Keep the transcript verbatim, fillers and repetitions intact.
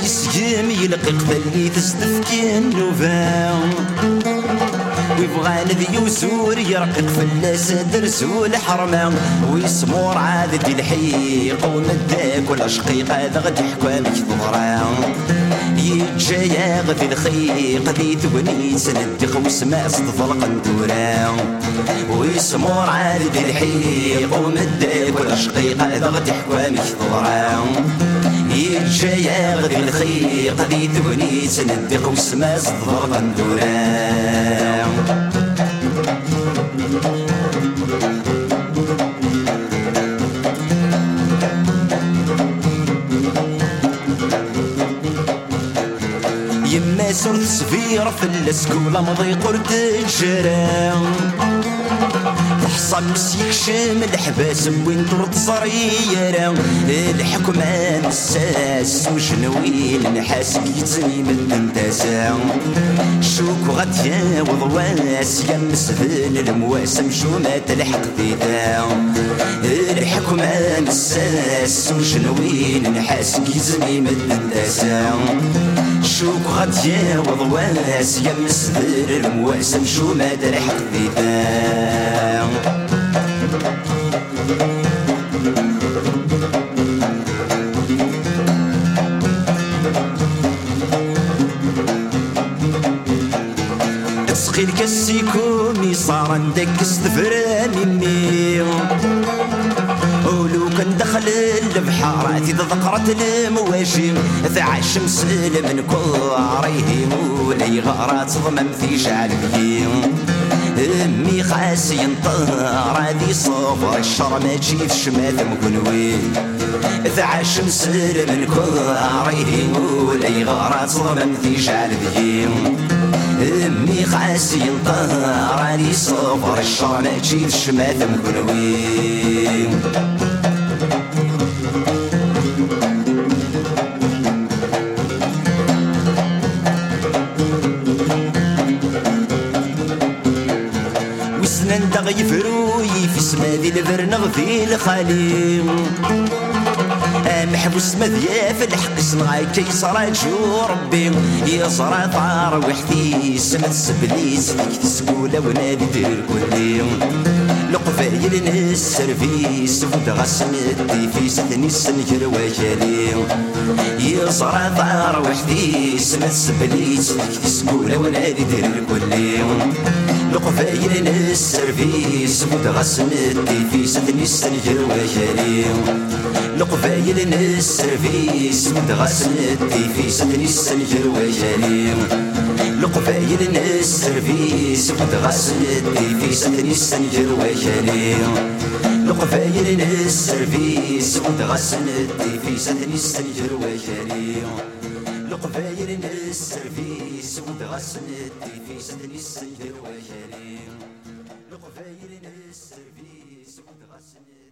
يسجم يلقي قبلي تستفكي النوفا ويبغى ذي يوسور يرقق في الاسد رسول حرمه ويسمور عاد دي الحيق ومداك ولا شقيق هذا غد يحكى بك ضرا يتجايا غدي الخيق ذي تبني سندق وسماء صدف القندورة ويسمور عاد دي الحيق ومداك ولا شقيق هذا غد يحكى بك ضرا يتجايا غدي الخيق ذي تبني سندق وسماء صدف القندورة يما صرت سفير في السكولة مضي قرد الجرام الحصان مسيك شام الحباس وين طرد صريرة الحكمة نساس وجنوين نحاس يتزني من النتاسة شوك وغتيا وضواس يا مسفن المواس مشومة تلحق ذيتا الحكمة نساس وجنوين نحاس يتزني من النتاسة شوك غتيا وضواس يا مسفن المواس مشومة تلحق ذيتا تسقي الكسيكومي صار عندك استفرامي مني ولو كان دخل البحارات ذكرت المواجم ذع الشمس من كوريه ولي غارات ضمم في شعل بيهم امي خاسي ينطر هذي صفر الشر ما تجي في شمال مكنوي ذع الشمس من كوريه ولي غارات ضمم في شعل بيهم امي خاسي ينطر هذي صفر الشر ما تجي في شمال مكنوي وسنان دا غيفروي في سمادي البرنغ في الخليم محبوس مذيا في الحق صنعي كيصرا جو ربي يصرا طار وحدي سمت سبليس فيك تسقولة ونادي دير الكلي لقفايل السيرفيس ودغا سمتي في ستني السنجر وجالي يصرا طار وحدي سمت سبليس فيك تسقولة ونادي دير الكلي لقفايل السيرفيس ودغا سمتي في ستني السنجر وجالي لقفايل السيرفيس ودغا سمتي في ستني السنجر وجالي لقفايل السيرفيس ودغا سمتي في ستني السنجر وجالي لقفايل السيرفيس ودغا سمتي في ستني السنجر وجالي لقفايل السيرفيس ودغا سمتي في ستني السنجر وجالي لقفايل السيرفيس ودغا سمتي